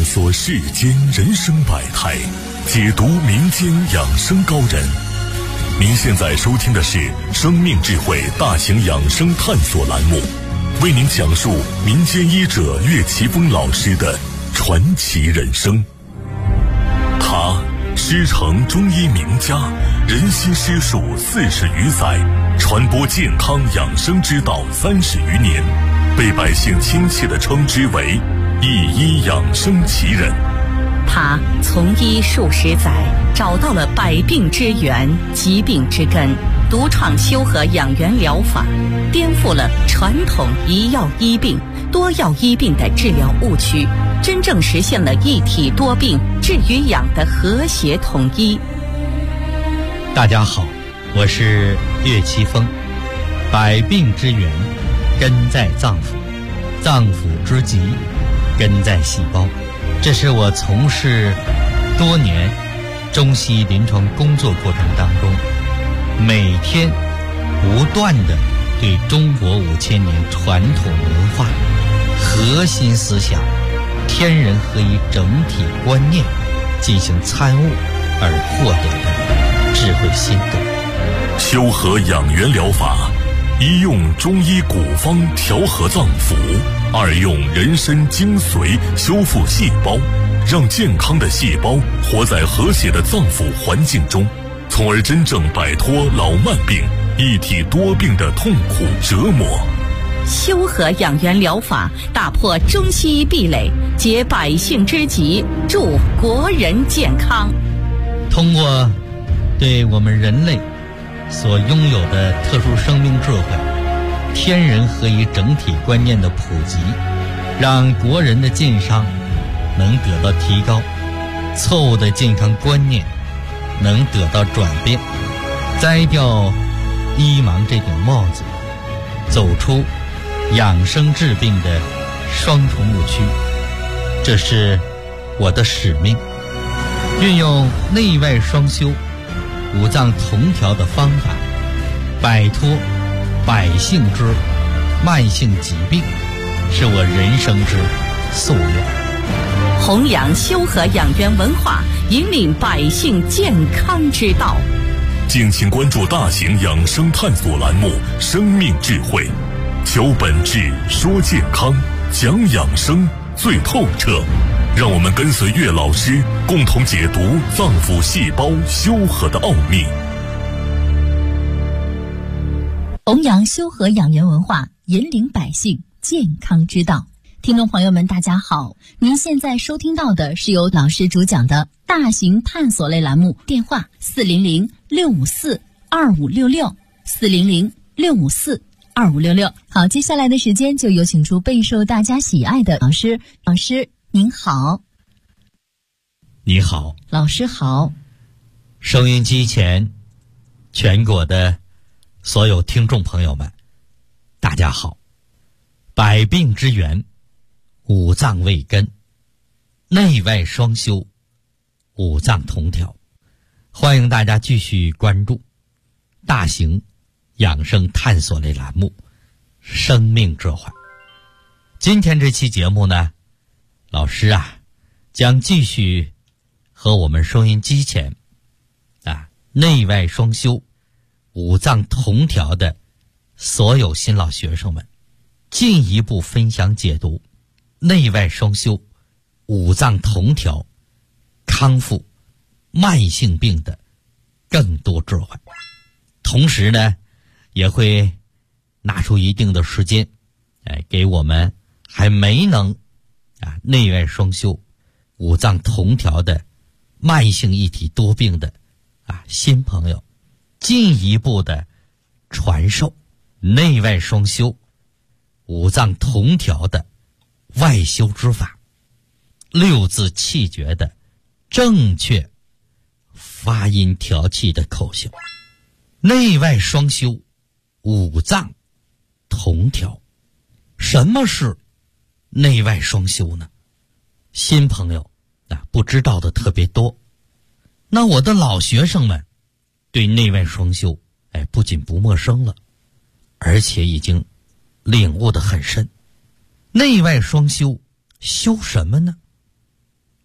索世间人生百态，解读民间养生高人。您现在收听的是生命智慧大型养生探索栏目，为您讲述民间医者岳奇峰老师的传奇人生。他师承中医名家，人心师术40余载，传播健康养生之道30余年，被百姓亲切地称之为一医养生奇人。 他从医数十载，找到了百病之源、疾病之根，独创修和养元疗法，颠覆了传统一药医病、多药医病的治疗误区，真正实现了一体多病治与养的和谐统一。 大家好，我是岳奇峰。百病之源根在脏腑，脏腑之疾根在细胞。这是我从事多年中西医临床工作过程当中，每天不断地对中国5000年传统文化核心思想天人合一整体观念进行参悟而获得的智慧心得。 修和养元疗法，一用中医古方调和脏腑，二用人参精髓修复细胞，让健康的细胞活在和谐的脏腑环境中，从而真正摆脱老慢病、一体多病的痛苦折磨。 修和养元疗法打破中西医壁垒，解百姓之急，助国人健康。 通过对我们人类所拥有的特殊生命智慧、天人合一整体观念的普及，让国人的健康能得到提高，错误的健康观念能得到转变，摘掉医盲这顶帽子，走出养生治病的双重误区。这是我的使命，运用内外双修、五脏同调的方法，摆脱百姓之慢性疾病，是我人生之夙愿。 弘扬修和养元文化，引领百姓健康之道。 敬请关注大型养生探索栏目《生命智慧》，求本质，说健康，讲养生最透彻。让我们跟随岳老师，共同解读脏腑细胞修和的奥秘。 弘扬修和养元文化，引领百姓健康之道。听众朋友们大家好，您现在收听到的是由老师主讲的大型探索类栏目，电话400-654-2566 400-654-2566。好，接下来的时间就有请出备受大家喜爱的老师。老师您好。 你好。 老师好。 收音机前全国的所有听众朋友们大家好。百病之源，五脏为根，内外双修，五脏同调。欢迎大家继续关注大型养生探索类栏目《生命智慧》。今天这期节目呢，老师将继续和我们收音机前内外双修、五脏同调的所有新老学生们进一步分享解读内外双修、五脏同调、康复慢性病的更多智慧。同时呢，也会拿出一定的时间给我们还没能内外双修、五脏同调的慢性一体多病的新朋友，进一步的传授内外双修、五脏同调的外修之法，六字气诀的正确发音调气的口型，内外双修，五脏同调。什么是内外双修呢？新朋友不知道的特别多。那我的老学生们对内外双修不仅不陌生了，而且已经领悟得很深。内外双修，修什么呢？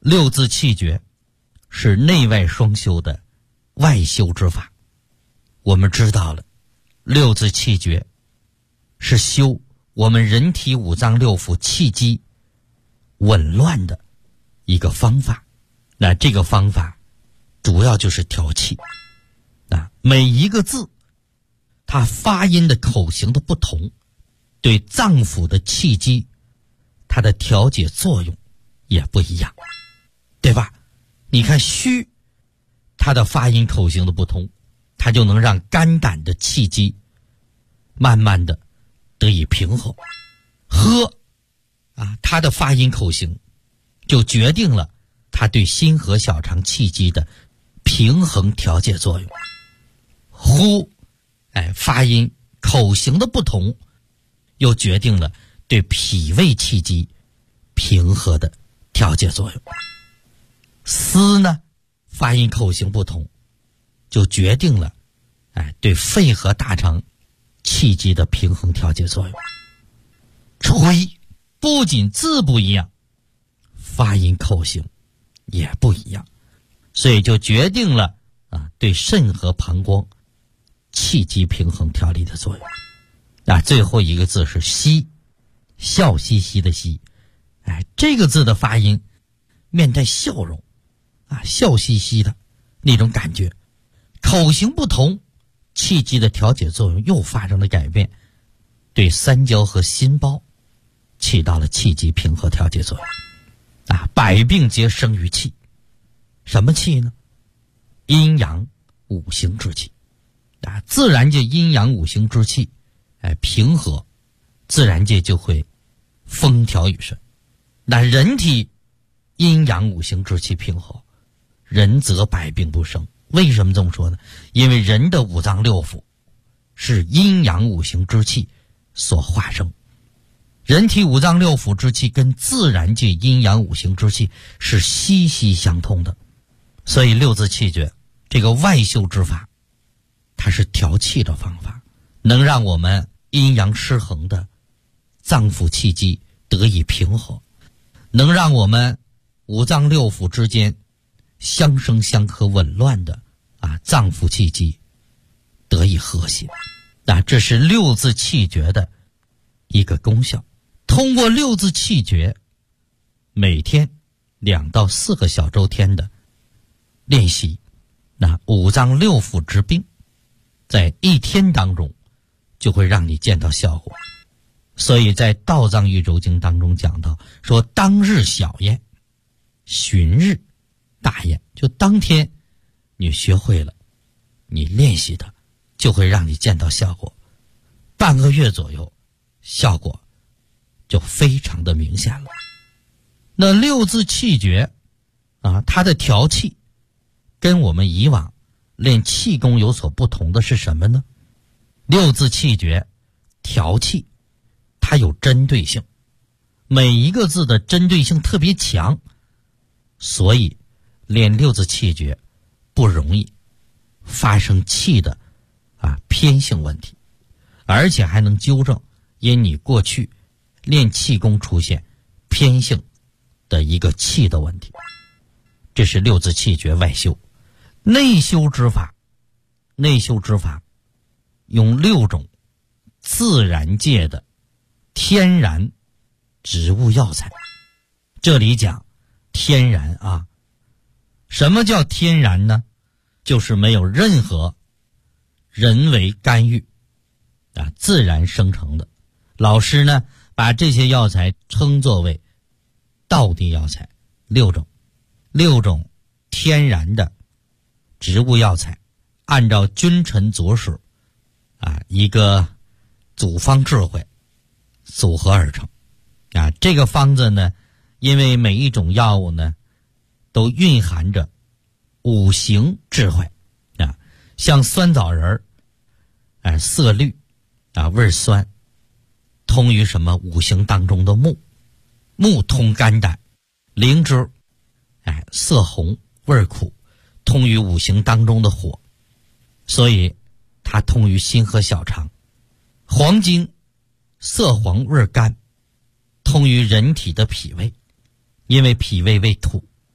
六字气诀是内外双修的外修之法。我们知道了，六字气诀是修我们人体五脏六腑气机紊乱的一个方法。那这个方法主要就是调气。每一个字它发音的口型的不同，对脏腑的气机它的调节作用也不一样，对吧？你看虚，它的发音口型的不同，它就能让肝胆的气机慢慢的得以平衡。喝它的发音口型就决定了它对心和小肠气机的平衡调节作用。呼，发音口型的不同，又决定了对脾胃气机平和的调节作用。思呢，发音口型不同，就决定了对肺和大肠气机的平衡调节作用。吹，不仅字不一样，发音口型也不一样，所以就决定了对肾和膀胱气机平衡调理的作用。最后一个字是嘻，笑嘻嘻的嘻。这个字的发音面带笑容笑嘻嘻的那种感觉。口型不同，气机的调节作用又发生了改变，对三焦和心包起到了气机平和调节作用。百病皆生于气。什么气呢？阴阳五行之气。自然界阴阳五行之气平和，自然界就会风调雨顺。那人体阴阳五行之气平和，人则百病不生。为什么这么说呢？因为人的五脏六腑是阴阳五行之气所化生，人体五脏六腑之气跟自然界阴阳五行之气是息息相通的。所以六字气诀这个外修之法，它是调气的方法，能让我们阴阳失衡的脏腑气机得以平和，能让我们五脏六腑之间相生相克紊乱的脏腑气机得以和谐。这是六字气诀的一个功效。通过六字气诀，每天2到4个小周天的练习，那五脏六腑之病在一天当中就会让你见到效果。所以在道藏玉轴经当中讲到说，当日小验，旬日大验。就当天你学会了，你练习的就会让你见到效果，半个月左右效果就非常的明显了。那六字气诀它的调气跟我们以往练气功有所不同的是什么呢？六字气诀调气它有针对性，每一个字的针对性特别强，所以练六字气诀不容易发生气的偏性问题，而且还能纠正因你过去练气功出现偏性的一个气的问题。这是六字气诀外修。内修之法，内修之法用6种自然界的天然植物药材。这里讲天然什么叫天然呢？就是没有任何人为干预自然生成的。老师呢把这些药材称作为道地药材。6种天然的植物药材，按照君臣佐使一个组方智慧组合而成这个方子呢，因为每一种药物呢都蕴含着五行智慧像酸枣仁色绿味酸，通于什么五行当中的木，木通肝胆；灵芝色红味苦，通于五行当中的火，所以它通于心和小肠。黄精色黄味甘，通于人体的脾胃，因为脾胃为土，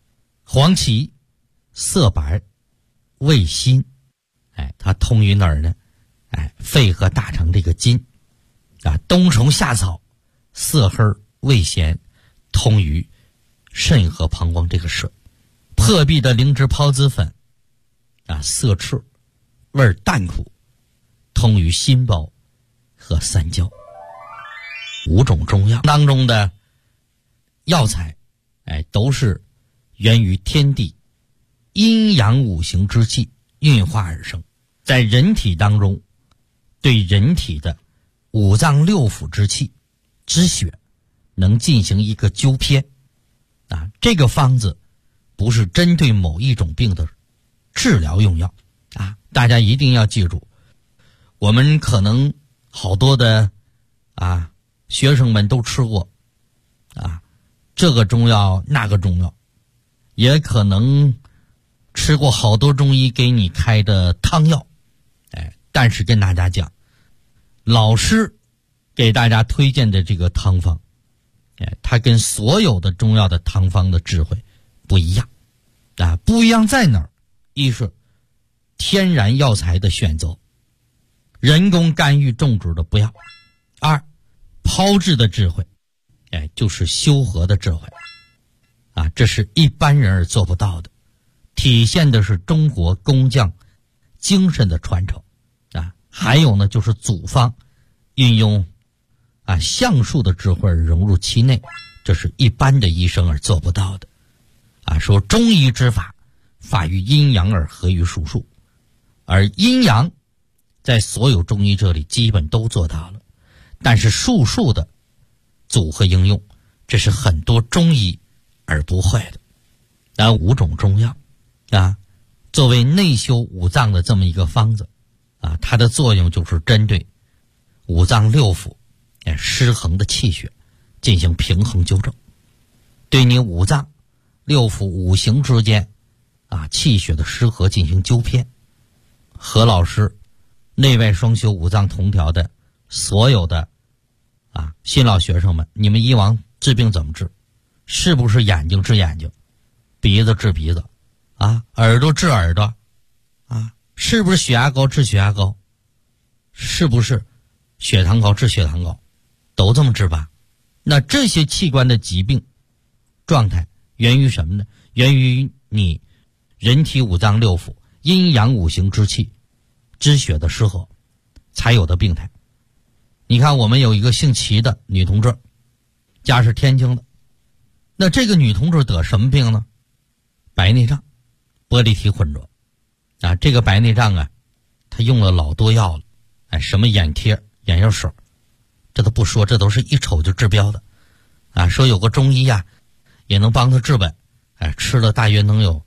黄芪、色白、味辛，它通于哪儿呢？肺和大肠这个筋冬虫夏草、色黑、味咸，通于肾和膀胱这个水。破壁的灵芝孢子粉色赤，味淡苦，通于心包和三焦。5种中药当中的药材都是源于天地阴阳五行之气运化而生，在人体当中对人体的五脏六腑之气之血能进行一个纠偏这个方子不是针对某一种病的治疗用药大家一定要记住，我们可能好多的学生们都吃过这个中药那个中药，也可能吃过好多中医给你开的汤药但是跟大家讲，老师给大家推荐的这个汤方它跟所有的中药的汤方的智慧不一样不一样在哪儿？一是天然药材的选择，人工干预种植的不要；二炮制的智慧就是修和的智慧这是一般人做不到的，体现的是中国工匠精神的传承还有呢就是祖方运用橡树的智慧融入其内，这是一般的医生而做不到的说中医之法，法于阴阳而合于术数，而阴阳在所有中医这里基本都做到了，但是术数的组合应用，这是很多中医而不会的5种中药作为内修五脏的这么一个方子它的作用就是针对五脏六腑失衡的气血进行平衡纠正，对你五脏六腑五行之间气血的失和进行纠偏。何老师内外双修五脏同调的所有的新老学生们，你们以往治病怎么治？是不是眼睛治眼睛，鼻子治鼻子耳朵治耳朵是不是血压高治血压高，是不是血糖高治血糖高，都这么治吧？那这些器官的疾病状态源于什么呢？源于你人体五脏六腑阴阳五行之气之血的失和才有的病态。你看我们有一个姓齐的女同志，家是天津的，那这个女同志得什么病呢？白内障玻璃体混浊这个白内障她用了老多药了什么眼贴眼药水这都不说，这都是一瞅就治标的说有个中医也能帮她治本吃了大约能有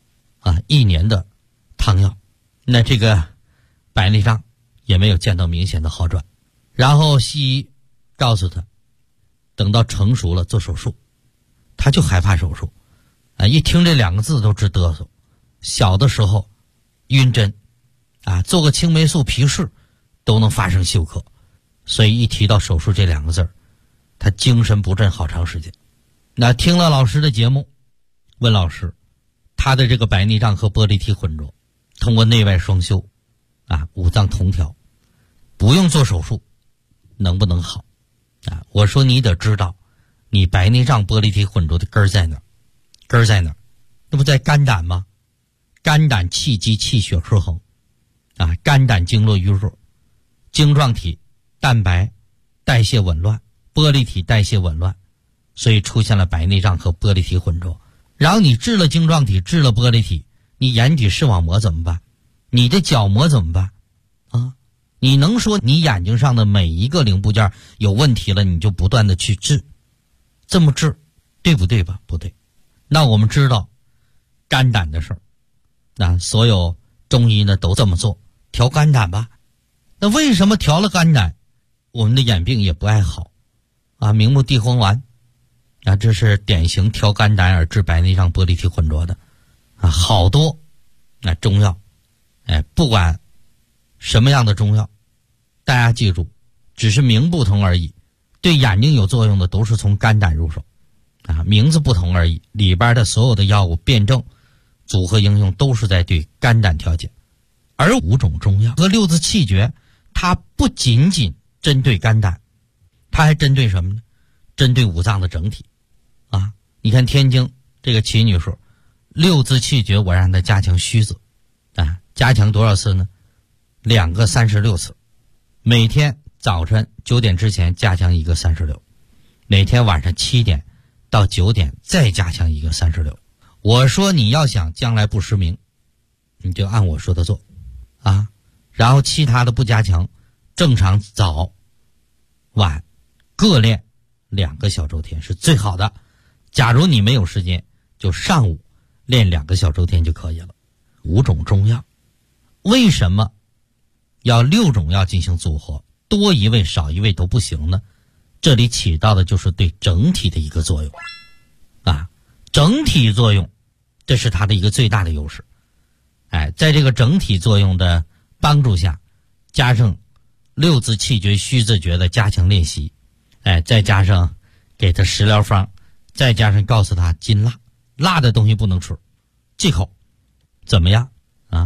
1年的汤药，那这个白内障也没有见到明显的好转。然后西医告诉他等到成熟了做手术，他就害怕手术一听这2个字都直嘚瑟。小的时候晕针做个青霉素皮试都能发生休克，所以一提到手术这2个字他精神不振好长时间。那听了老师的节目，问老师他的这个白内障和玻璃体混浊通过内外双修五脏同调不用做手术能不能好我说你得知道你白内障玻璃体混浊的根儿在哪儿？根儿在哪儿？那不在肝胆吗？肝胆气机气血失衡肝胆经络淤弱，晶状体蛋白代谢紊乱，玻璃体代谢紊乱，所以出现了白内障和玻璃体混浊。然后你治了晶状体，治了玻璃体，你眼底视网膜怎么办？你的角膜怎么办你能说你眼睛上的每一个零部件有问题了你就不断的去治，这么治对不对吧？不对。那我们知道肝胆的事儿所有中医呢都这么做，调肝胆吧。那为什么调了肝胆我们的眼病也不爱好明目地黄丸这是典型调肝胆而治白内障玻璃体混浊的好多中药不管什么样的中药，大家记住只是名不同而已，对眼睛有作用的都是从肝胆入手名字不同而已，里边的所有的药物辩证组合应用都是在对肝胆调节。而5种中药和6字气诀，它不仅仅针对肝胆，它还针对什么呢？针对五脏的整体你看天津这个齐女士，6字气诀我让她加强虚字加强多少次呢？2个36次，每天早晨9点之前加强1个36，每天晚上7点到9点再加强1个36。我说你要想将来不失明，你就按我说的做然后其他的不加强，正常早晚各练2个小周天是最好的。假如你没有时间，就上午练2个小周天就可以了。5种中药为什么要6种药进行组合，多一味少一味都不行呢？这里起到的就是对整体的一个作用整体作用，这是它的一个最大的优势。在这个整体作用的帮助下，加上6字气诀虚字诀的加强练习，再加上给他食疗方，再加上告诉他禁辣，辣的东西不能吃，忌口，怎么样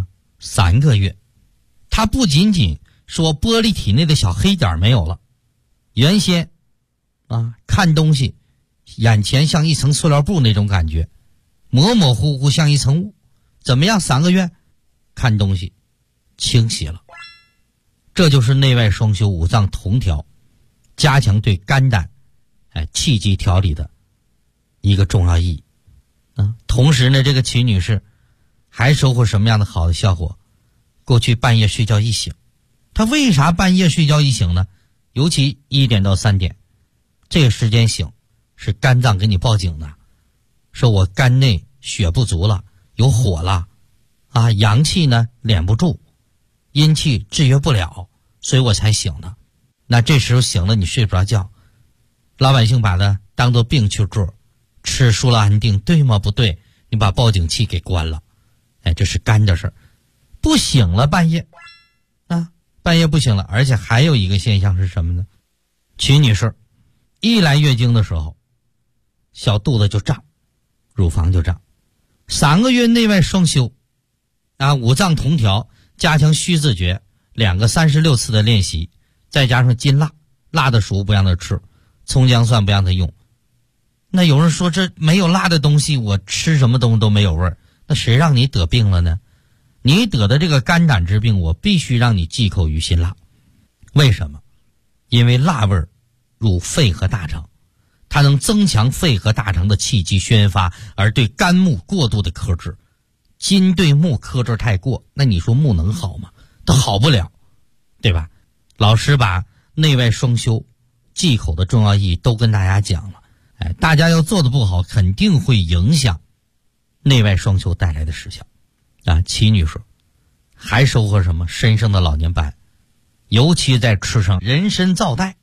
3个月，他不仅仅说玻璃体内的小黑点没有了，原先看东西眼前像一层塑料布那种感觉，模模糊糊像一层雾，怎么样？3个月看东西清晰了。这就是内外双修五脏同调，加强对肝胆气机调理的一个重要意义同时呢，这个齐女士还收获什么样的好的效果？过去半夜睡觉一醒，她为啥半夜睡觉一醒呢？尤其1点到3点这个时间醒，是肝脏给你报警的，说我肝内血不足了，有火了阳气呢敛不住，阴气制约不了，所以我才醒的。那这时候醒了你睡不着觉，老百姓把它当作病去治，吃舒乐安定，对吗？不对，你把报警器给关了。这是肝的事儿。不醒了半夜半夜不醒了。而且还有一个现象是什么呢？齐女士一来月经的时候，小肚子就胀，乳房就胀。3个月内外双修五脏同调，加强虚字诀，2个36次的练习，再加上禁辣，辣的食物不让他吃，葱姜蒜不让他用。那有人说这没有辣的东西，我吃什么东西都没有味儿，那谁让你得病了呢？你得的这个肝胆之病，我必须让你忌口于辛辣。为什么？因为辣味入肺和大肠，它能增强肺和大肠的气机宣发，而对肝木过度的克制。金对木克制太过，那你说木能好吗？它好不了，对吧？老师把内外双修忌口的重要意义都跟大家讲了，大家要做的不好，肯定会影响内外双修带来的实效齐女士还收获什么？身上的老年斑，尤其在吃上人参皂带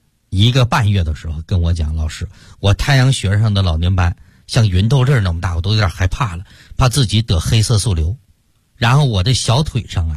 1个半月的时候跟我讲，老师，我太阳穴上的老年斑像芸豆粒那么大，我都有点害怕了，怕自己得黑色素瘤。然后我的小腿上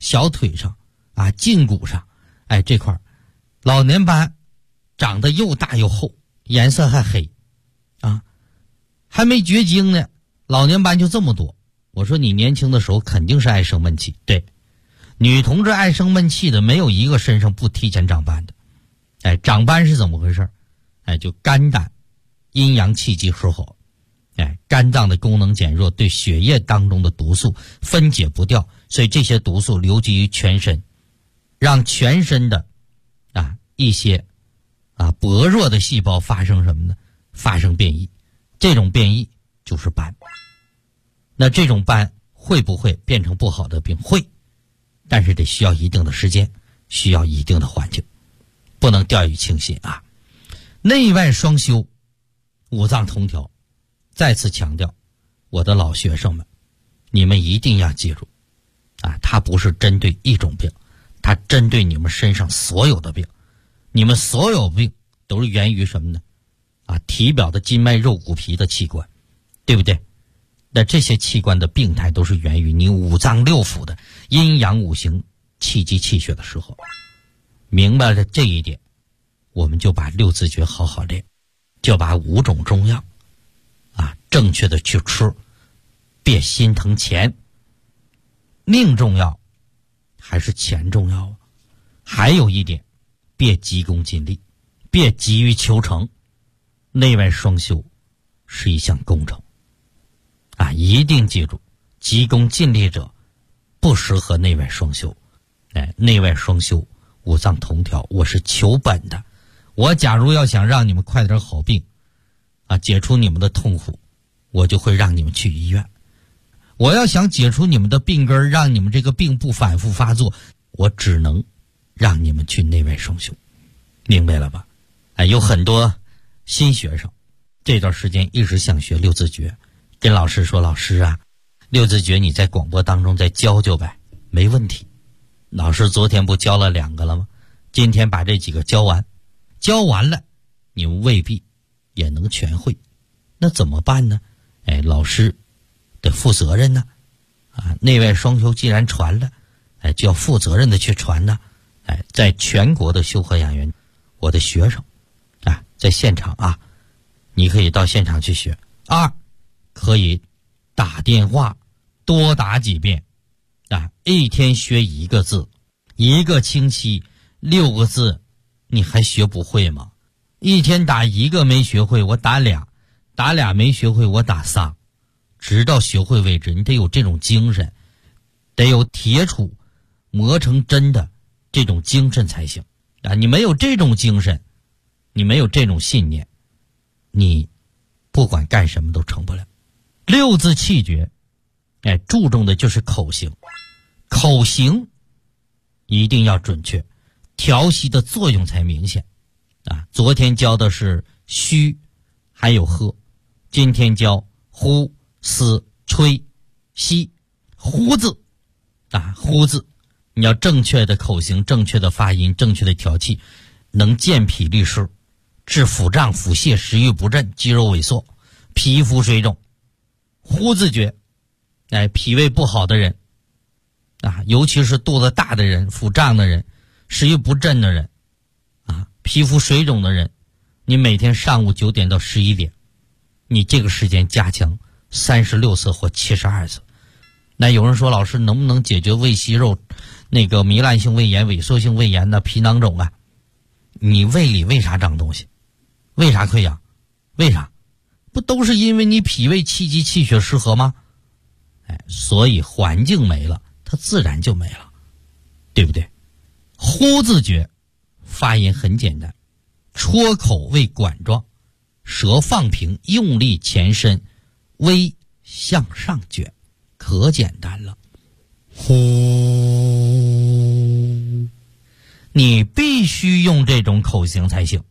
胫骨上这块老年斑长得又大又厚，颜色还黑还没绝经呢，老年斑就这么多。我说你年轻的时候肯定是爱生闷气，对，女同志爱生闷气的没有一个身上不提前长斑的。长斑是怎么回事？就肝胆阴阳气机失衡，肝脏的功能减弱，对血液当中的毒素分解不掉，所以这些毒素流积于全身，让全身的一些薄弱的细胞发生什么呢？发生变异，这种变异就是斑。那这种斑会不会变成不好的病？会，但是得需要一定的时间，需要一定的环境，不能掉以轻心内外双修，五脏同调。再次强调，我的老学生们，你们一定要记住它不是针对一种病，它针对你们身上所有的病。你们所有病都是源于什么呢？体表的筋脉肉骨皮的器官，对不对？那这些器官的病态都是源于你五脏六腑的阴阳五行气机气血的时候。明白了这一点，我们就把6字诀好好练，就把5种中药正确的去吃，别心疼钱。命重要还是钱重要啊？还有一点，别急功近利，别急于求成。内外双修是一项工程一定记住，急功近利者不适合内外双修。内外双修，五脏同调，我是求本的。我假如要想让你们快点好病解除你们的痛苦，我就会让你们去医院。我要想解除你们的病根，让你们这个病不反复发作，我只能让你们去内外双修。明白了吧？有很多新学生这段时间一直想学六字诀，跟老师说，老师啊，六字诀你在广播当中再教教呗。没问题，老师昨天不教了2个了吗？今天把这几个教完，教完了你们未必也能全会，那怎么办呢？老师得负责任呢内外双修既然传了就要负责任的去传呢在全国的修和养元，我的学生在现场你可以到现场去学。2可以打电话多打几遍一天学1个字，1个星期6个字，你还学不会吗？一天打1个没学会，我打2，打2没学会，我打3，直到学会为止。你得有这种精神，得有铁杵磨成针的这种精神才行你没有这种精神，你没有这种信念，你不管干什么都成不了。6字气诀注重的就是口型，口型一定要准确，调息的作用才明显昨天教的是虚还有喝，今天教呼嘶吹吸。呼字呼字你要正确的口型，正确的发音，正确的调气，能健脾利湿，治腹胀腹泻，食欲不振，肌肉萎缩，皮肤水肿。呼字诀脾胃不好的人尤其是肚子大的人，腹胀的人，食欲不振的人皮肤水肿的人，你每天上午9点到11点，你这个时间加强36次或72次。那有人说，老师能不能解决胃息肉那个糜烂性胃炎、萎缩性胃炎的皮囊肿你胃里为啥长东西？为啥溃疡？为啥？不都是因为你脾胃气机气血失和吗？所以环境没了，它自然就没了，对不对？呼字诀发音很简单，戳口为管状，舌放平，用力前伸，微向上卷，可简单了。呼，你必须用这种口型才行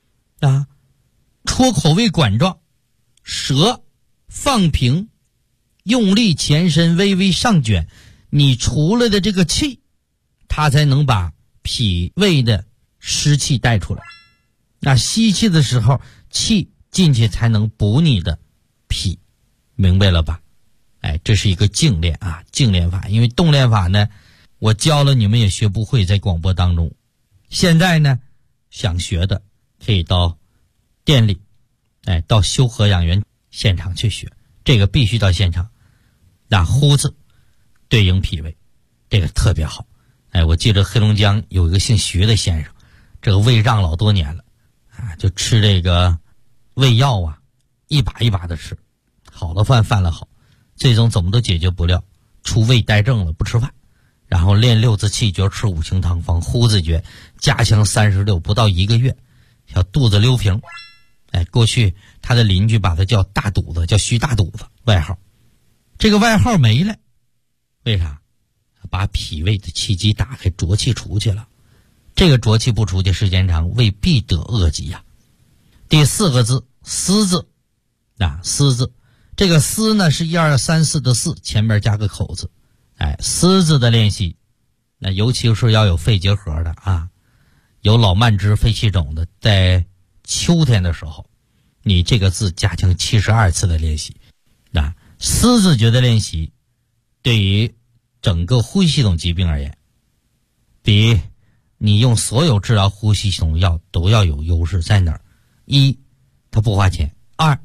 戳口为管状，舌放平，用力前伸，微微上卷，你出来的这个气，它才能把脾胃的湿气带出来。吸气的时候，气进去才能补你的脾，明白了吧？这是一个静练静练法。因为动练法呢，我教了你们也学不会，在广播当中。现在呢，想学的可以到店里到修和养元现场去学，这个必须到现场。呼字对应脾胃，这个特别好。我记得黑龙江有一个姓徐的先生，这个胃胀老多年了就吃这个胃药一把一把的吃，好了饭了好，最终怎么都解决不了，出胃带症了，不吃饭，然后练6字气诀，吃5行汤方，呼字诀加强36，不到1个月小肚子溜平。过去他的邻居把他叫大肚子，叫徐大肚子外号，这个外号没了，为啥？把脾胃的气机打开，浊气出去了，这个浊气不出去，时间长胃必得恶疾第4个字思字思字，这个思呢是1、2、3、4的4，前面加个口字思字的练习，那尤其是要有肺结核的有老慢支、肺气肿的，在秋天的时候，你这个字加强72次的练习思字诀的练习对于整个呼吸系统疾病而言，比你用所有治疗呼吸系统药都要有优势。在哪儿？1它不花钱，2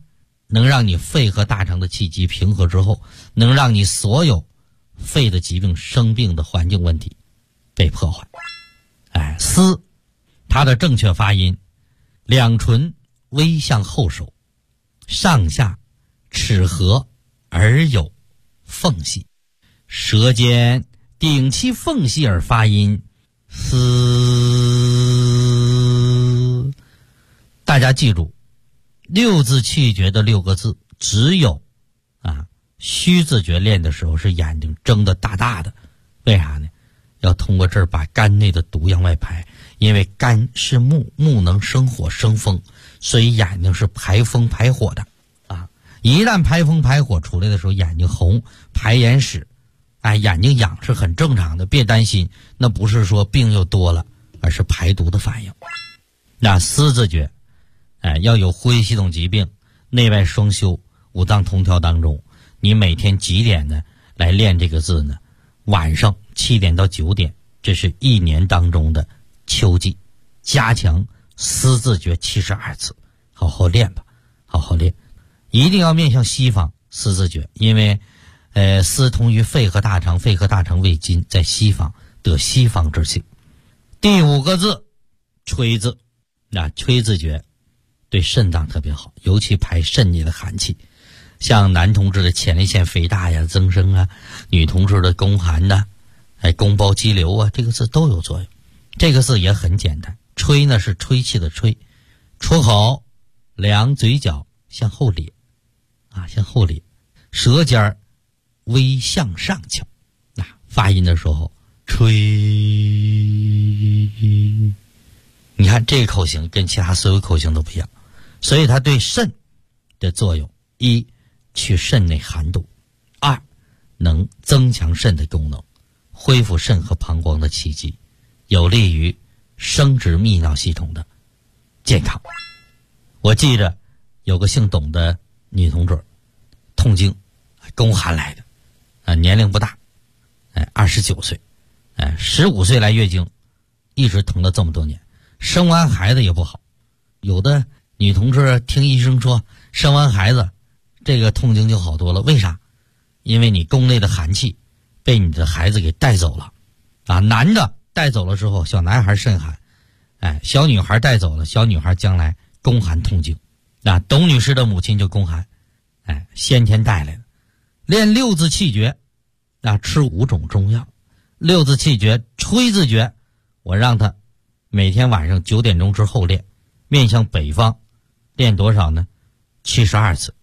能让你肺和大肠的气机平和之后，能让你所有肺的疾病、生病的环境问题被破坏。思，它的正确发音，两唇微向后收，上下齿合而有缝隙，舌尖顶其缝隙而发音，思。大家记住，六字气诀的6个字，只有虚字诀练的时候是眼睛睁得大大的，为啥呢？要通过这儿把肝内的毒向外排，因为肝是木，木能生火生风，所以眼睛是排风排火的一旦排风排火出来的时候，眼睛红排眼屎，眼睛痒是很正常的，别担心，那不是说病又多了，而是排毒的反应。那思字诀要有呼吸系统疾病、内外双修、五脏同调当中，你每天几点呢来练这个字呢？晚上7点到9点，这是一年当中的秋季，加强思字诀72次，好好练吧，好好练。一定要面向西方思字诀，因为思通于肺和大肠，肺和大肠为筋，在西方得西方之气。第5个字吹字，吹字诀对肾脏特别好，尤其排肾里的寒气，像男同志的前列腺肥大呀、增生女同志的宫寒宫包肌瘤这个字都有作用。这个字也很简单，吹呢是吹气的吹，出口两嘴角向后咧向后咧，舌尖微向上翘，发音的时候吹。你看这个口型跟其他所有口型都不一样，所以它对肾的作用：一，去肾内寒毒；二，能增强肾的功能，恢复肾和膀胱的气机，有利于生殖泌尿系统的健康。我记着有个姓董的女同志，痛经，宫寒来的，年龄不大，29岁，15岁来月经，一直疼了这么多年，生完孩子也不好。有的女同志听医生说生完孩子这个痛经就好多了，为啥？因为你宫内的寒气被你的孩子给带走了男的带走了之后，小男孩肾寒，小女孩带走了，小女孩将来宫寒痛经。董女士的母亲就宫寒，先天带来的。练6字气诀吃5种中药。6字气诀吹字诀，我让他每天晚上9点钟之后练，面向北方，练多少呢？72次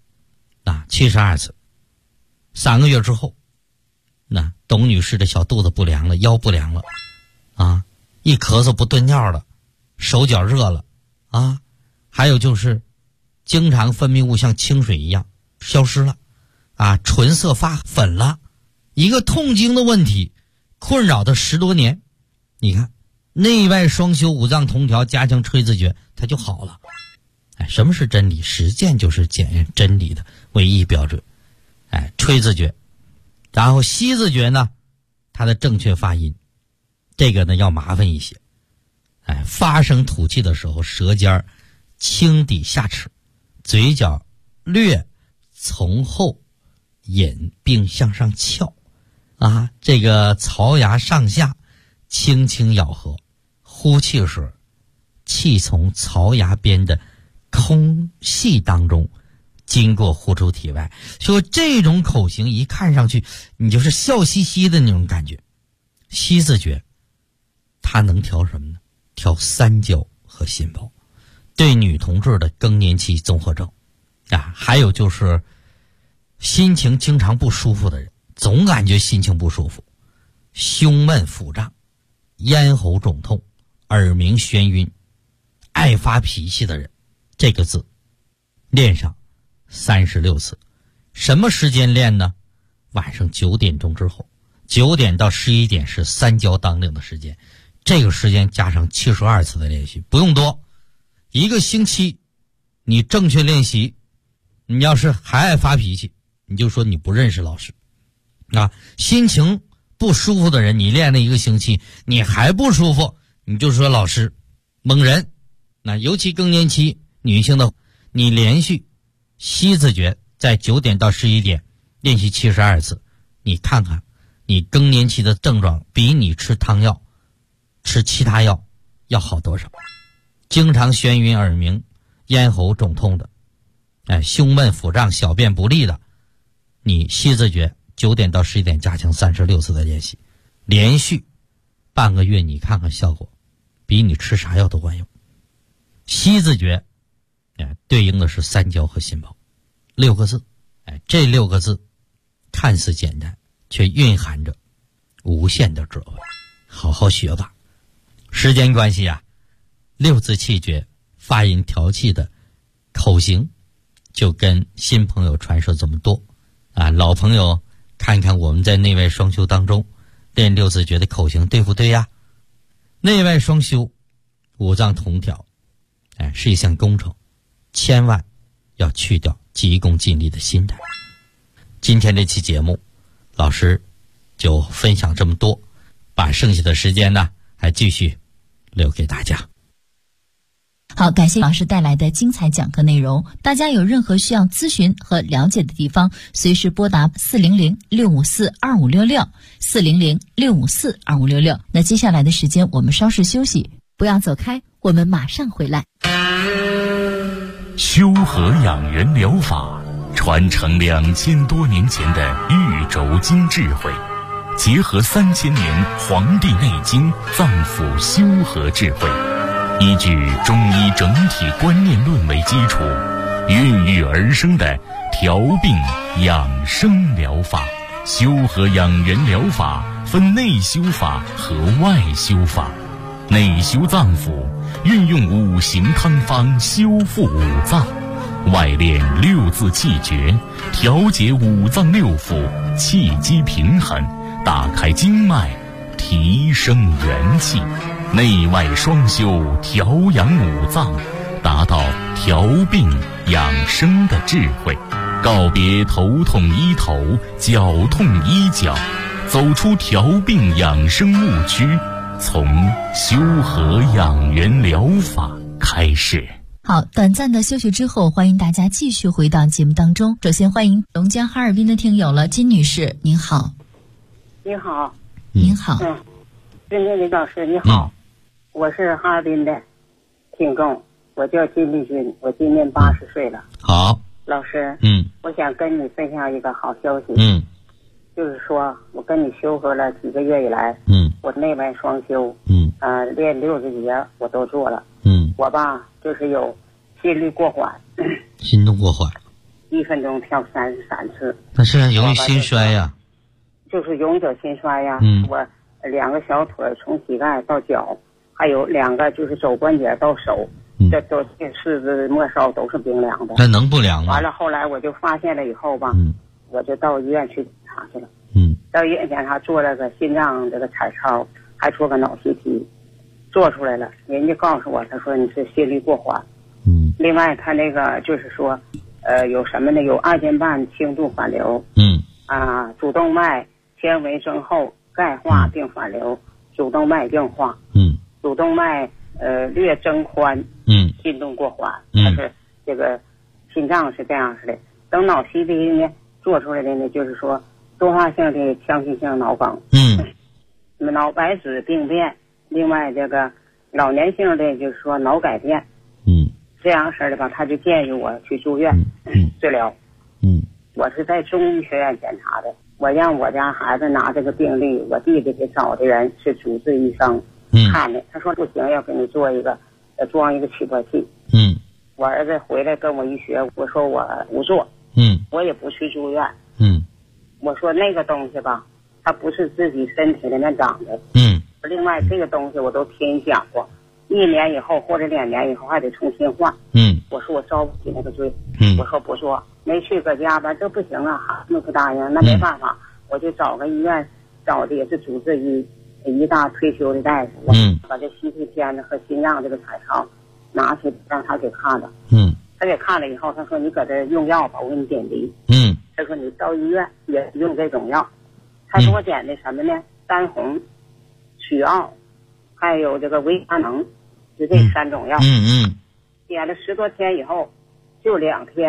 72次。3个月之后，董女士的小肚子不凉了，腰不凉了一咳嗽不顿尿了，手脚热了还有就是经常分泌物像清水一样消失了唇色发粉了。一个痛经的问题困扰他10多年，你看内外双修、五脏同调，加强吹字诀，它就好了。什么是真理？实践就是检验真理的唯一标准。吹字诀。然后吸字诀呢，它的正确发音这个呢要麻烦一些。发声吐气的时候，舌尖轻抵下齿，嘴角略从后引并向上翘这个槽牙上下轻轻咬合，呼气时气从槽牙边的空隙当中经过呼出体外。说这种口型一看上去你就是笑嘻嘻的那种感觉。吸字诀它能调什么呢？调三焦和心包，对女同志的更年期综合症还有就是心情经常不舒服的人，总感觉心情不舒服，胸闷腹胀，咽喉肿痛，耳鸣眩晕，爱发脾气的人，这个字练上36次。什么时间练呢？晚上9点钟之后，9点到11点是三焦当令的时间，这个时间加上72次的练习，不用多，1个星期你正确练习。你要是还爱发脾气，你就说你不认识老师心情不舒服的人，你练了1个星期你还不舒服，你就说老师蒙人。尤其更年期女性的，你连续西字诀在9点到11点练习72次，你看看你更年期的症状比你吃汤药吃其他药要好多少。经常眩晕耳鸣、咽喉肿痛的，胸闷腹胀、小便不利的，你西字诀9点到11点加强36次的练习，连续半个月，你看看效果比你吃啥药都管用。西字诀对应的是三焦和心包，6个字，这6个字看似简单，却蕴含着无限的智慧，好好学吧。时间关系6字气诀发音调气的口型就跟新朋友传授这么多老朋友看看我们在内外双修当中练6字诀的口型对不对呀？内外双修五脏同调是一项工程，千万要去掉急功近利的心态。今天这期节目老师就分享这么多，把剩下的时间呢还继续留给大家。 好，感谢老师带来的精彩讲课内容。大家有任何需要咨询和了解的地方，随时拨打400-654-2566 400-654-2566。那接下来的时间我们稍事休息，不要走开，我们马上回来。 修和养元疗法传承2000多年前的玉轴经智慧，结合3000年《黄帝内经》脏腑修和智慧，依据中医整体观念论为基础，孕育而生的调病养生疗法。修和养元疗法分内修法和外修法。内修脏腑，运用5行汤方修复五脏；外练6字气诀，调节五脏六腑，气机平衡，打开经脉，提升元气。内外双修，调养五脏，达到调病养生的智慧。告别头痛医头，脚痛医脚，走出调病养生误区，从修和养元疗法开始。 好，短暂的休息之后，欢迎大家继续回到节目当中。首先欢迎龙江哈尔滨的听友了，金女士，您好。 你好。 您好。 金丽老师你好。我是哈尔滨的听众，我叫金丽君，我今年80岁了。 好， 老师，我想跟你分享一个好消息。就是说我跟你修和了几个月以来，我内外双修，练6字诀我都做了。我吧就是有心率过缓， 心动过缓 ，1分钟跳33次。 那是容易心衰呀。 就是容易得心衰呀。我2个小腿从膝盖到脚，还有2个就是肘关节到手，这都四肢末梢都是冰凉的。 那能不凉吗？ 完了后来我就发现了以后吧，我就到医院去检查去了。到医院检查做了个心脏这个彩超，还做个脑 CT， 做出来了。人家告诉我，他说你是心率过缓。另外他那个就是说，有什么呢？有2间半轻度反流。主动脉纤维增厚、钙化并反流，主动脉硬化。主动脉略增宽。心动过缓。但是这个心脏是这样式的。等脑 CT 呢做出来的呢，就是说多发性的腔隙性脑梗。脑白质病变，另外这个老年性的就是说脑改变。这样式的吧，他就建议我去住院治疗。我是在中医学院检查的，我让我家孩子拿这个病历，我弟弟给找的人是主治医生看的，他说不行，要给你做一个装一个起搏器。我儿子回来跟我一学，我说我不做，我也不去住院。我说那个东西吧，它不是自己身体里面长的。另外这个东西我都听你讲过，1年以后或者2年以后还得重新换。我说我招不起那个罪。我说不做，没去搁家吧，这不行啊，孩子不答应，那没办法，我就找个医院，找的也是主治医大退休的大夫，把这CT片子和心脏这个彩超拿去让他给看了。他给看了以后，他说你搁这用药吧，我给你点滴。他说你到医院也用这种药，他给我点的什么呢？丹红、曲奥，还有这个维他能，就这3种药。点了10多天以后，就2天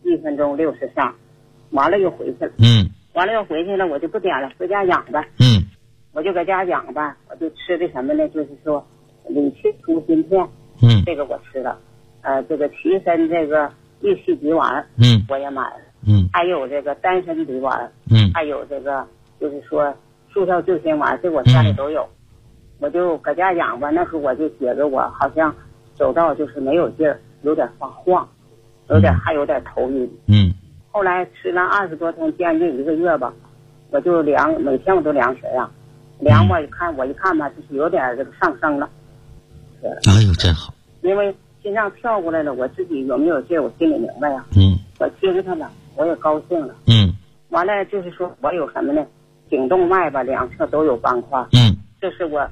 1分钟60下，完了又回去了。完了又回去了，我就不点了，回家养呗。我就搁家养呗，我就吃的什么呢？就是说理气舒心片。这个我吃了。这个提神这个益气吉丸。我也买了。还有这个丹参梨丸。还有这个就是说速效救心丸，这我家里都有。我就搁家养吧，那时候我就觉着我好像走道就是没有劲儿，有点发晃，还有点头晕。后来吃了20多天，将近1个月吧，我就量，每天我都量血压，量我一看吧，就是有点这个上升了。 哎呦，真好！ 因为心脏跳过来了，我自己有没有劲儿，我心里明白呀。我听他了，我也高兴了。完了就是说我有什么呢？颈动脉吧，两侧都有斑块。这是我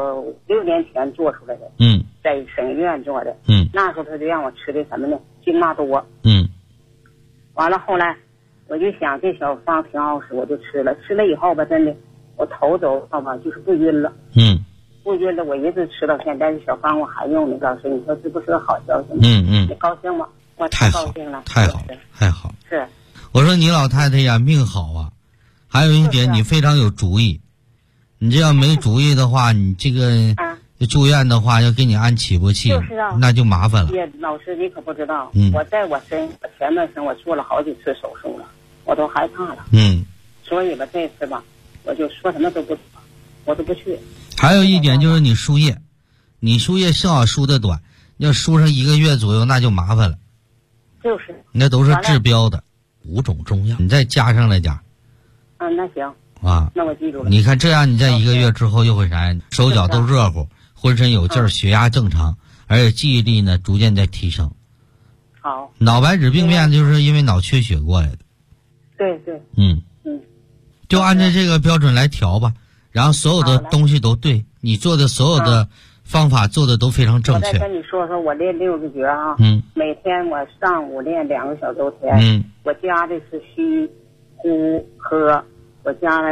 6年前做出来的。在省医院做的。那时候他就让我吃的什么呢？金马多。完了后来我就想这小方挺好使，我就吃了以后吧，真的我头走道吧就是不晕了。不晕了，我一直吃到现在，这小方我还用呢。老师，你说这不是个好消息吗？你高兴吗？我太高兴了， 太好了，太好了。 是， 我说你老太太呀，命好啊。还有一点，你非常有主意。你这要没主意的话，你这个住院的话，要给你安起搏器，那就麻烦了。 老师，你可不知道，我在我前半生我做了好几次手术了，我都害怕了。所以吧，这次吧，我就说什么都不做，我都不去。 还有一点就是你输液，幸好输的短，要输上1个月左右，那就麻烦了。 就是。 那都是治标的5种中药，你再加上来点。 那行。那我记住了。你看这样，你在1个月之后又会啥？手脚都热乎，浑身有劲儿，血压正常，而且记忆力呢逐渐在提升。 好。 脑白质病变就是因为脑缺血过来的。 对。 就按照这个标准来调吧，然后所有的东西都对，你做的所有的方法做的都非常正确。 我再跟你说说我练6个诀啊。每天我上午练2个小周天。我加的是虚呼喝，我加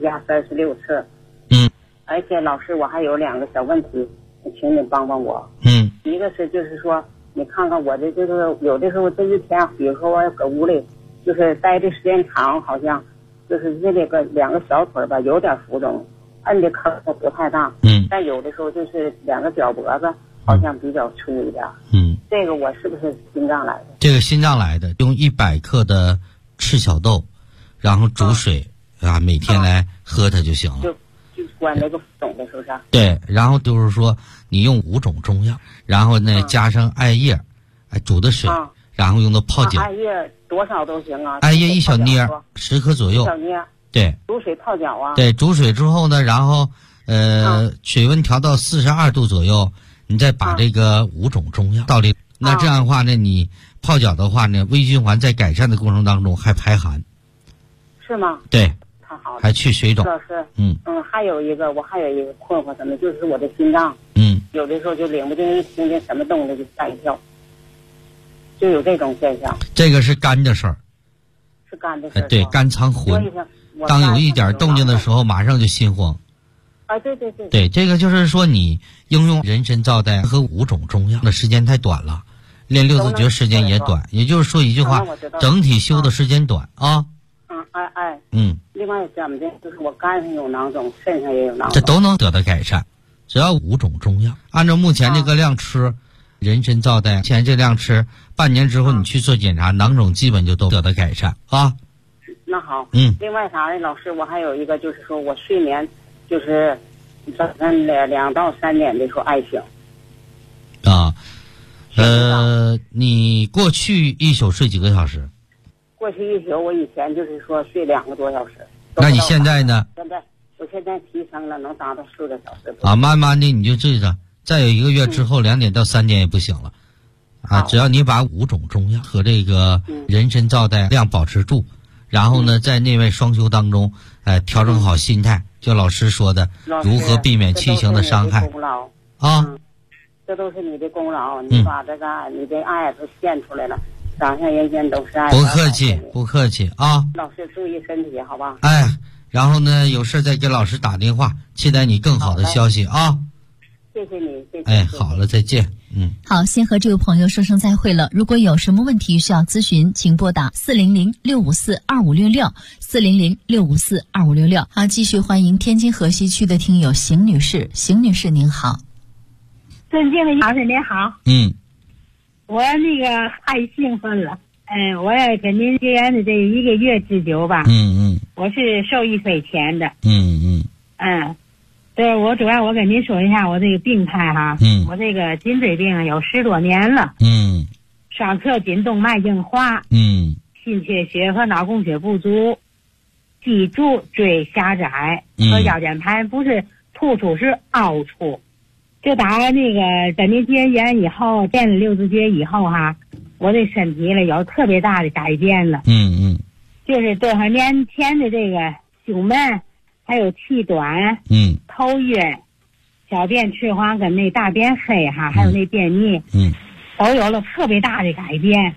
36次。而且老师，我还有2个小问题，请你帮帮我。一个是就是说，你看看我的这个，有的时候这一天，比如说我搁屋里，就是待的时间长，好像就是这个2个小腿吧，有点浮肿，摁的坑不太大。但有的时候就是2个脚脖子好像比较粗一点。这个我是不是心脏来的？ 这个心脏来的，用100克的赤小豆，然后煮水每天来喝它就行了。 就关那个肿的，是不是？ 对，然后就是说你用5种中药，然后呢加上艾叶，煮的水，然后用的泡脚。 艾叶多少都行啊？ 艾叶1小捏，10克左右。 1小捏。 对。 煮水泡脚啊？ 对，煮水之后呢，然后水温调到42度左右，你再把这个5种中药倒里。那这样的话呢，你泡脚的话呢，微循环在改善的过程当中还排寒。 是吗？ 对。 好， 还去水肿。 老师，还有一个困惑，什么就是我的心脏，有的时候就领不定，一听见什么动静就吓一跳，就有这种现象。 这个是肝的事儿。 是肝的事儿。 对，肝藏魂。当有一点动静的时候，马上就心慌。 对。 对，这个就是说你应用人参皂苷和5种中药的时间太短了，练6字诀时间也短，也就是说一句话，整体修的时间短啊。 另外怎么的，就是我肝上有囊肿，肾上也有囊肿， 这都能得到改善，只要5种中药，按照目前这个量吃，人参皂苷，现在这量吃，半年之后你去做检查，囊肿基本就都得到改善啊。 那好，另外啥呢，老师，我还有一个就是说我睡眠就是早上2到3点的时候爱醒。 你过去一宿睡几个小时？ 过去一宿，我以前就是说睡2个多小时。 那你现在呢？ 我现在提升了，能达到4个小时。 慢慢的你就睡着，再有1个月之后，2点到3点也不行了。只要你把5种中药和这个人参皂苷量保持住，然后呢，在内外双修当中，调整好心态，就老师说的，如何避免七情的伤害这都是你的功劳，你把这个你的爱都献出来了。掌上人间都是爱。 不客气啊！ 老师注意身体，好吧？ 然后呢，有事再给老师打电话，期待你更好的消息啊！ 谢谢你，谢谢。 好了，再见。 好，先和这位朋友说声再会了。如果有什么问题需要咨询，请拨打400-654-2566，400-654-2566。好，继续欢迎天津河西区的听友邢女士。邢女士您好。 尊敬的老师您好。我那个太兴奋了。我也跟您结缘的这1个月之久吧。我是受益匪浅的。对，我主要我跟您说一下我这个病态哈。我这个颈椎病有10多年了。双侧颈动脉硬化。心缺血和脑供血不足，脊柱椎狭窄和腰间盘不是突出是凹出。就打那个跟您结缘以后，练了6字诀以后哈，我这身体了有特别大的改变了。就是多少年前的这个胸闷，还有气短，头晕，小便赤黄跟那大便黑哈，还有那便秘，都有了特别大的改变。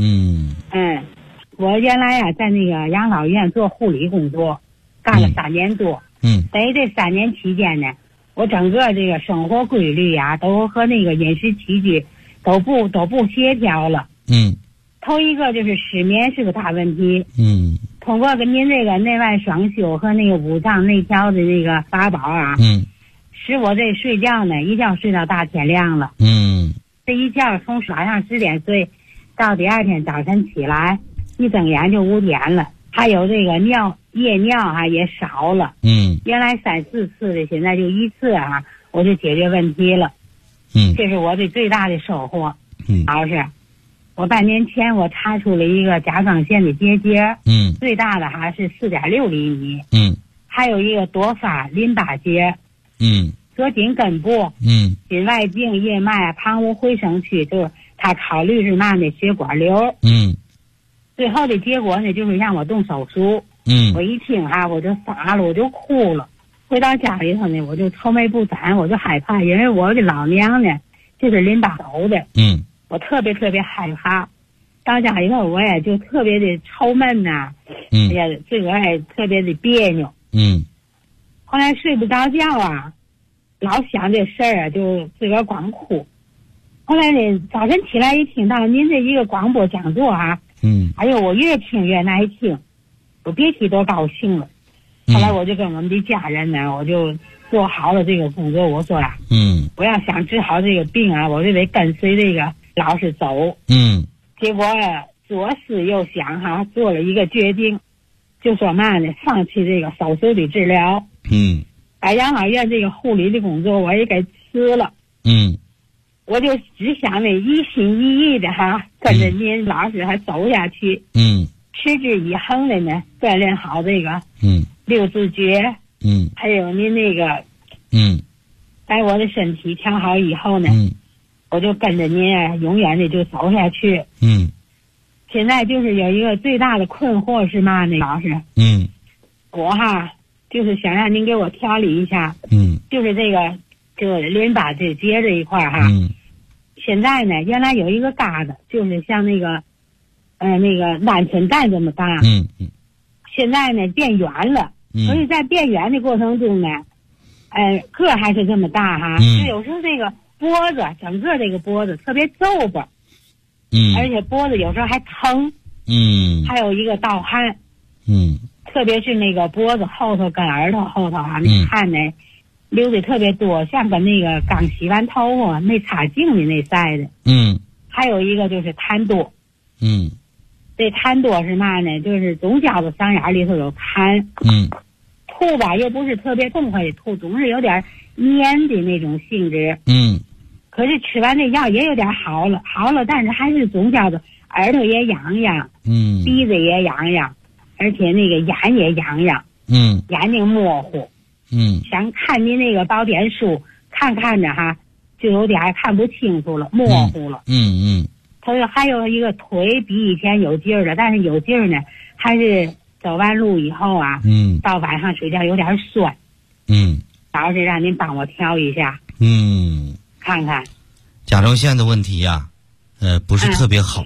我原来呀在那个养老院做护理工作，干了3年多。在这3年期间呢，我整个这个生活规律呀，都和那个饮食起居都不协调了。头一个就是失眠是个大问题。通过跟您这个内外双修和那个5脏内调的那个法宝啊，使我这睡觉呢，一觉睡到大天亮了。这一觉从晚上10点睡到第2天早晨起来，一睁眼就5点了。还有这个夜尿啊也少了。原来3、4次的，现在就1次啊，我就解决问题了。这是我的最大的收获。老师，我半年前我查出了一个甲状腺的结节。最大的还是4.6厘米。还有一个多发淋巴结。左颈根部。颈外径叶脉旁无回声区，就是他考虑是嘛呢血管瘤。最后的结果呢，就是让我动手术。我一听哈，我就傻了，我就哭了。回到家里头呢，我就愁眉不展，我就害怕，因为我的老娘呢就是淋巴瘤的。我特别害怕。到家以后，我也就特别的愁闷呐。也自个儿也特别的别扭。后来睡不着觉啊，老想这事儿啊，就自个儿光哭。后来呢，早晨起来一听到您这一个广播讲座啊，哎呦，我越听越耐听，我别提多高兴了。后来我就跟我们的家人呢，我就做好了这个工作。我说呀，我要想治好这个病啊，我就得跟随这个老师走。结果左思右想哈，做了一个决定，就说嘛呢，放弃这个手术的治疗。把养老院这个护理的工作我也给辞了。我就只想呢，一心一意的哈，跟着您老师还走下去。持之以恒的呢，锻炼好这个6字诀。还有您那个把我的身体调好以后呢，我就跟着您永远的就走下去。现在就是有一个最大的困惑是嘛呢，老师？我哈就是想让您给我调理一下。就是这个就是淋巴结这一块哈。现在呢，原来有一个疙瘩，就是像那个鹌鹑蛋这么大。现在呢变圆了。所以在变圆的过程中呢，个还是这么大哈。有时候这个脖子，整个这个脖子特别皱巴。而且脖子有时候还疼。还有一个盗汗。特别是那个脖子后头跟耳朵后头啊，那汗呢流的特别多，像跟那个刚洗完头发没擦净的那赛的。还有一个就是痰多。这痰多是嘛呢？就是总觉得嗓眼里头有痰。吐吧又不是特别痛快的吐，总是有点黏的那种性质。可是吃完这药也有点好了，但是还是总觉得耳朵也痒痒。鼻子也痒痒，而且那个眼也痒痒。眼睛模糊。想看您那个宝典书，看着哈，就有点看不清楚了，模糊了。他说还有一个腿比以前有劲儿了，但是有劲儿呢，还是走完路以后啊，到晚上睡觉有点酸。老师让您帮我调一下。看看。 甲状腺的问题呀，不是特别好。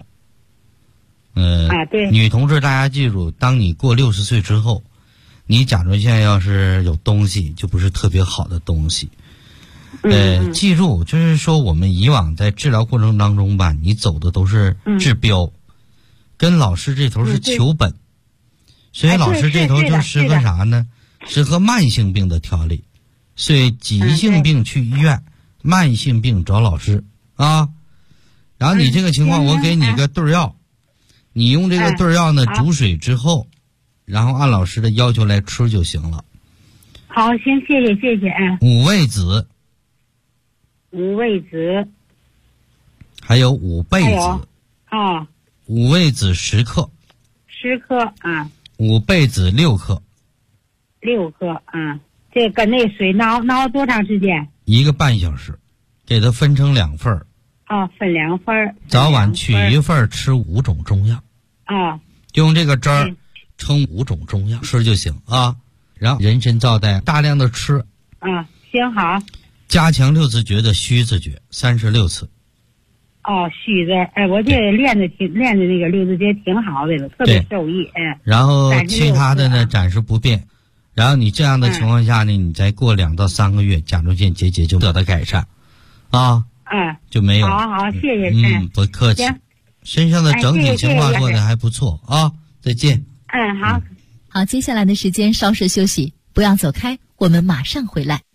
对。 女同志，大家记住，当你过60岁之后，你甲状腺要是有东西，就不是特别好的东西。 记住，就是说我们以往在治疗过程当中吧，你走的都是治标，跟老师这头是求本，所以老师这头就适合啥呢？适合慢性病的调理，所以急性病去医院，慢性病找老师啊。然后你这个情况，我给你个对药，你用这个对药呢煮水之后，然后按老师的要求来吃就行了。 好，行，谢谢。 五味子，还有五倍子。五味子10克。 10克啊。 五倍子6克。 6克啊。这个那水熬多长时间 ？1个半小时，给它分成2份儿。 分2份儿。 早晚取1份吃5种中药。用这个汁儿称5种中药吃就行啊。然后人参皂苷大量的吃。 行好。 加强6字诀的虚字诀36次。 虚字，我这练的那个6字诀挺好的了，特别受益。 然后其他的呢暂时不变。然后你这样的情况下呢，你再过2到3个月，甲状腺结节就得到改善，就没有。 好，谢谢。 不客气。身上的整体情况做的还不错啊，再见。 好。 好，接下来的时间稍事休息，不要走开，我们马上回来。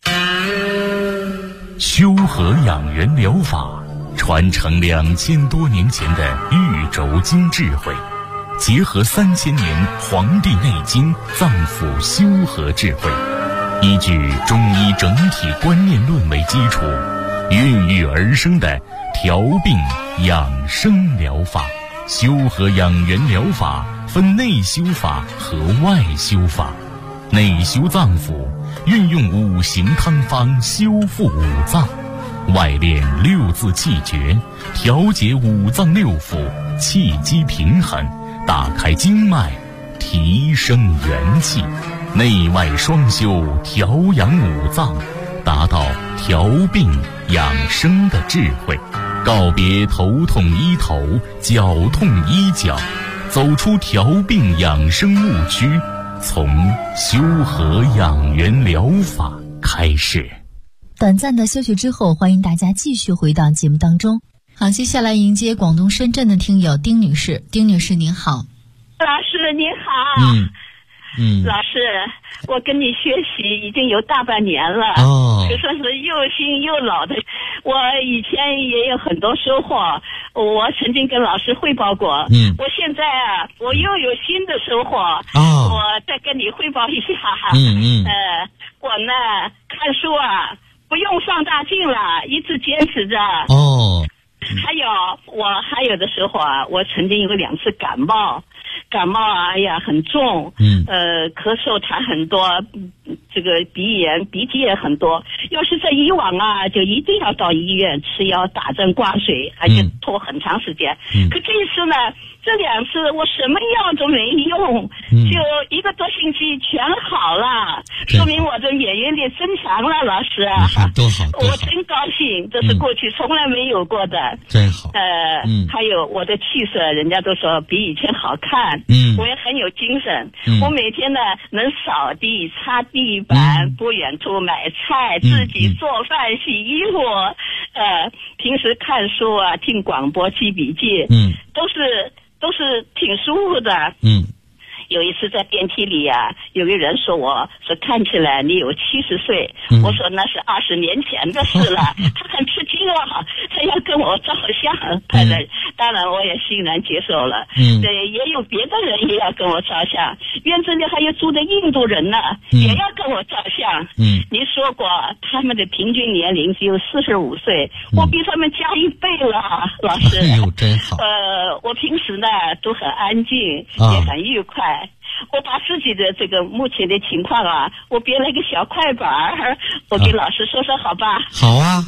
修和养元疗法传承2000多年前的玉轴经智慧，结合3000年《黄帝内经》脏腑修和智慧，依据中医整体观念论为基础，孕育而生的调病养生疗法。修和养元疗法分内修法和外修法。内修脏腑，运用5行汤方修复5脏；外练6字气诀，调节5脏6腑，气机平衡，打开经脉，提升元气。内外双修，调养5脏，达到调病养生的智慧。告别头痛医头，脚痛医脚，走出调病养生误区，从修和养元疗法开始。 短暂的休息之后，欢迎大家继续回到节目当中。好，接下来迎接广东深圳的听友丁女士。丁女士您好。 老师您好。老师，我跟你学习已经有大半年了，可算是又新又老的。我以前也有很多收获，我曾经跟老师汇报过。我现在我又有新的收获，我再跟你汇报一下。我呢看书不用放大镜了，一直坚持着。还有我还有的时候我曾经有2次感冒很重，咳嗽痰很多，这个鼻炎鼻涕也很多。要是在以往就一定要到医院吃药打针挂水，而且拖很长时间。可这一次呢，这2次我什么药都没用，就1个多星期全好了，说明我的免疫力增强了。老师多好， 我真高兴，这是过去从来没有过的。 真好。 还有我的气色，人家都说比以前好看。我也很有精神。我每天呢能扫地、擦地板，不远处买菜，自己做饭、洗衣服。平时看书听广播、记笔记，都是挺舒服的。有一次在电梯里有个人说看起来你有70岁，我说那是20年前的事了。他很吃惊他要跟我照相，当然我也欣然接受了。也有别的人也要跟我照相，院子里还有住的印度人呢，也要跟我照相。您说过他们的平均年龄只有45岁，我比他们加1倍了，老师。 真好。 我平时呢都很安静，也很愉快。我把自己的这个目前的情况我编了一个小快板，我给老师说说好吧？ 好啊。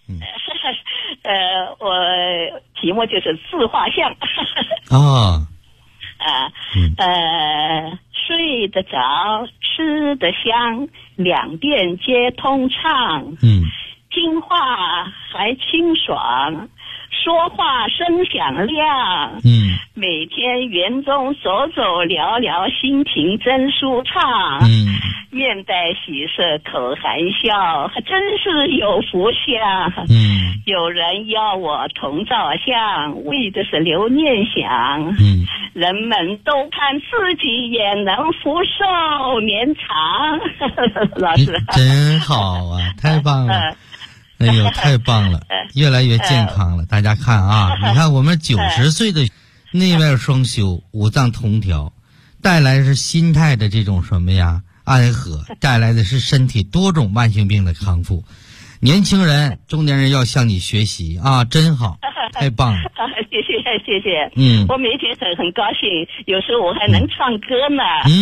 我题目就是自画像。睡得着，吃得香，2便皆通畅。听话还清爽，说话声响亮。每天园中走走聊聊，心情真舒畅。 面带喜色口含笑，还真是有福相。有人要我同照相，为的是留念想。人们都盼自己也能福寿绵长。老师真好啊，太棒了。哎呦，太棒了，越来越健康了。大家看啊，你看我们90岁的内外双修，五脏同调，带来的是心态的这种什么呀？安和，带来的是身体多种慢性病的康复。年轻人、中年人要向你学习啊，真好，太棒了。 谢谢。我每天很高兴，有时候我还能唱歌呢。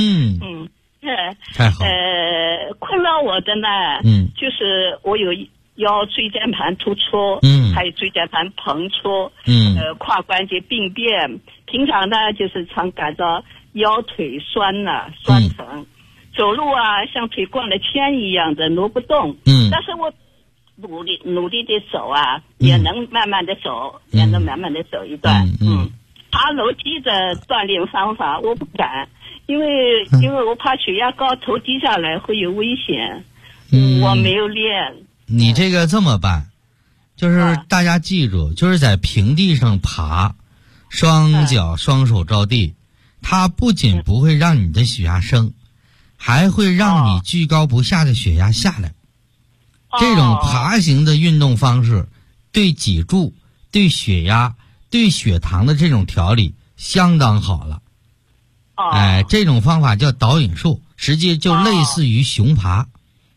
太好。 困扰我的呢，就是我有腰椎间盘突出，还有椎间盘膨出，胯关节病变，平常呢就是常感到腰腿酸疼，走路啊像腿灌了铅一样的挪不动，但是我努力的走啊，也能慢慢的走，一段。爬楼梯的锻炼方法我不敢，因为我怕血压高，头低下来会有危险，我没有练。 你这个这么办，就是大家记住，就是在平地上爬，双脚双手着地，它不仅不会让你的血压升，还会让你居高不下的血压下来。这种爬行的运动方式对脊柱、对血压、对血糖的这种调理相当好了。这种方法叫导引术，实际就类似于熊爬。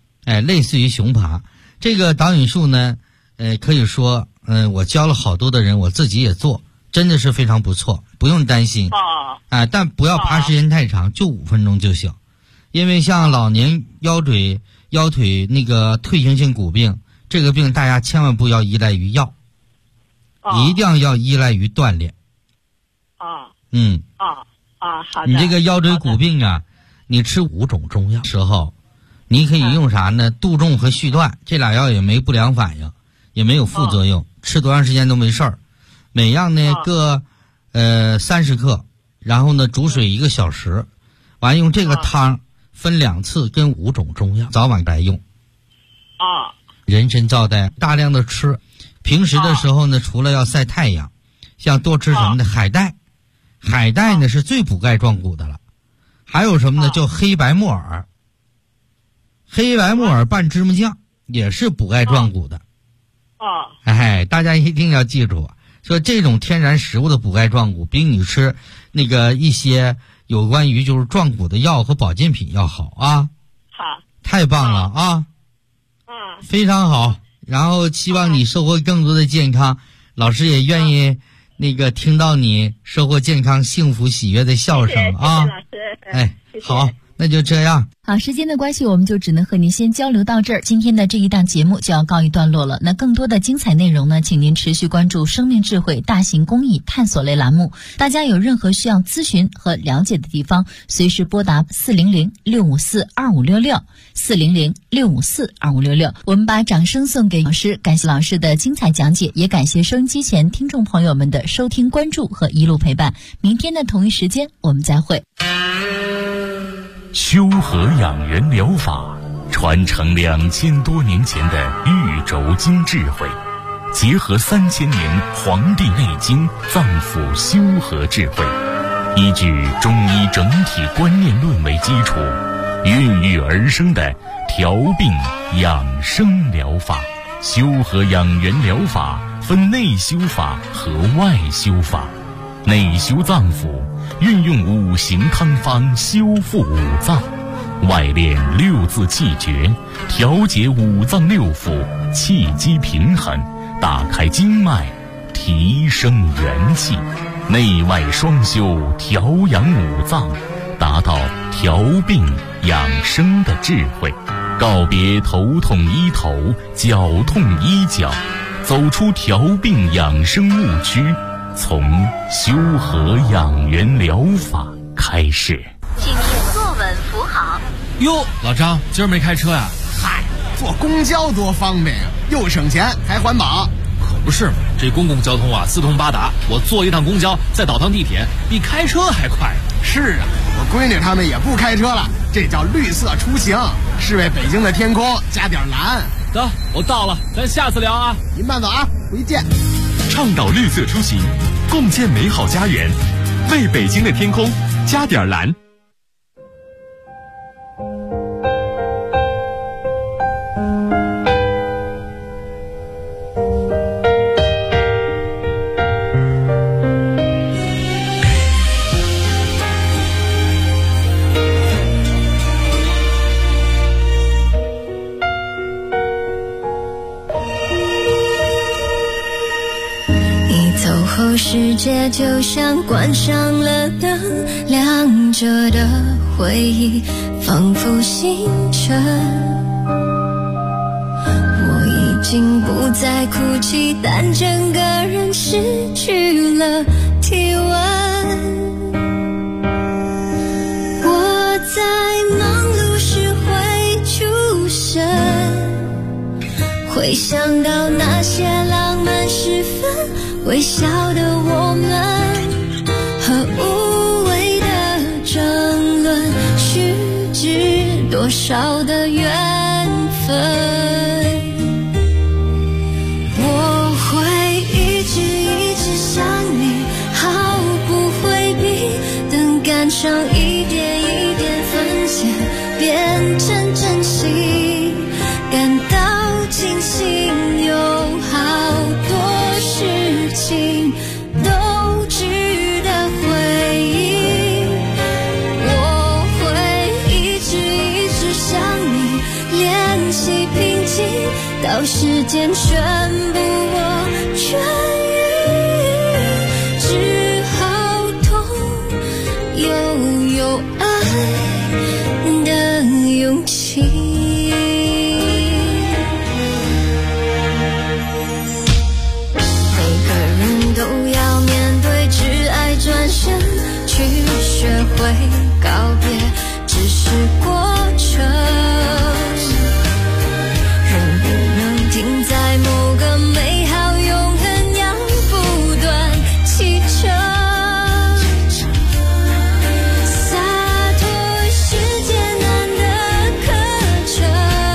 这个导引术呢，可以说，我教了好多的人，我自己也做，真的是非常不错，不用担心。但不要爬时间太长，就5分钟就行。因为像老年腰腿那个退行性骨病，这个病大家千万不要依赖于药，一定要依赖于锻炼。 好的。 你这个腰椎骨病啊，你吃5种中药时候，你可以用啥呢？杜仲和续断，这俩药也没不良反应，也没有副作用，吃多长时间都没事儿。每样呢各30克，然后呢煮水1个小时，完用这个汤分2次跟5种中药，早晚来用。人参皂苷大量的吃，平时的时候呢，除了要晒太阳，像多吃什么呢？海带呢是最补钙壮骨的了。还有什么呢？叫黑白木耳拌芝麻酱也是补钙壮骨的。大家一定要记住，说这种天然食物的补钙壮骨比你吃那个一些有关于就是壮骨的药和保健品要好啊。太棒了啊。非常好。然后希望你收获更多的健康，老师也愿意那个听到你收获健康、幸福、喜悦的笑声啊。好，那就这样。 好，时间的关系，我们就只能和您先交流到这儿。今天的这一档节目就要告一段落了。那更多的精彩内容呢，请您持续关注生命智慧大型公益探索类栏目。大家有任何需要咨询和了解的地方，随时拨打400-654-2566 400-654-2566。我们把掌声送给老师，感谢老师的精彩讲解，也感谢收音机前听众朋友们的收听、关注和一路陪伴。明天的同一时间，我们再会。 修和养元疗法传承2000多年前的玉轴经智慧，结合3000年《黄帝内经》脏腑修和智慧，依据中医整体观念论为基础，孕育而生的调病养生疗法。修和养元疗法分内修法和外修法。内修脏腑，运用5行汤方修复5脏；外练6字气诀，调节5脏6腑，气机平衡，打开经脉，提升元气。内外双修，调养5脏，达到调病养生的智慧。告别头痛医头，脚痛医脚，走出调病养生误区，从修和养元疗法开始。 请您坐稳扶好。 哟，老张，今儿没开车呀？ 嗨，坐公交多方便呀，又省钱还环保。 可不是嘛，这公共交通啊四通八达，我坐一趟公交再倒趟地铁，比开车还快。 是啊，我闺女他们也不开车了，这叫绿色出行，是为北京的天空加点蓝。 得，我到了，咱下次聊啊。 您慢走啊，回见。 倡导绿色出行，共建美好家园，为北京的天空加点蓝。 世界就像关上了灯，亮着的回忆仿佛星辰。我已经不再哭泣，但整个人失去了体温。我在忙碌时会出神，会想到那些浪漫时分，微笑的我们和无谓的争论，虚掷多少的缘分。我会一直想你，毫不回避，等感伤一点一点分解，变成真心，感到庆幸有好多事情都值得回忆。我会一直想你，练习平静，到时间全部我痊愈，只好痛又有爱的勇气。转身去学会告别，只是过程，人不能停在某个美好永恒，要不断启程。洒脱是艰难的课程，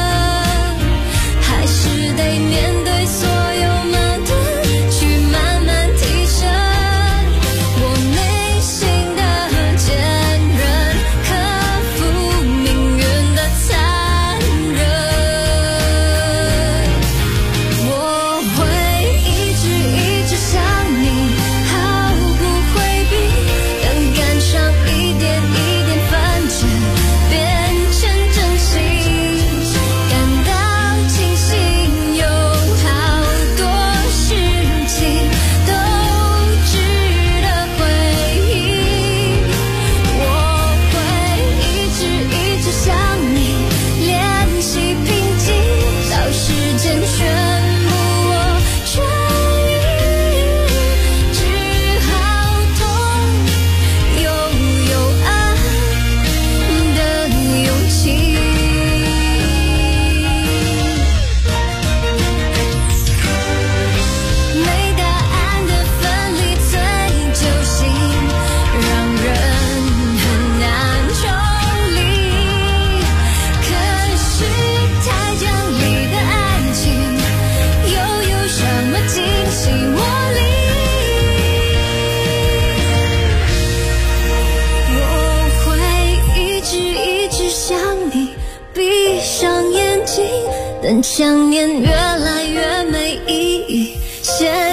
还是得面对所有矛盾，去慢慢提升。等想念越来越没意义。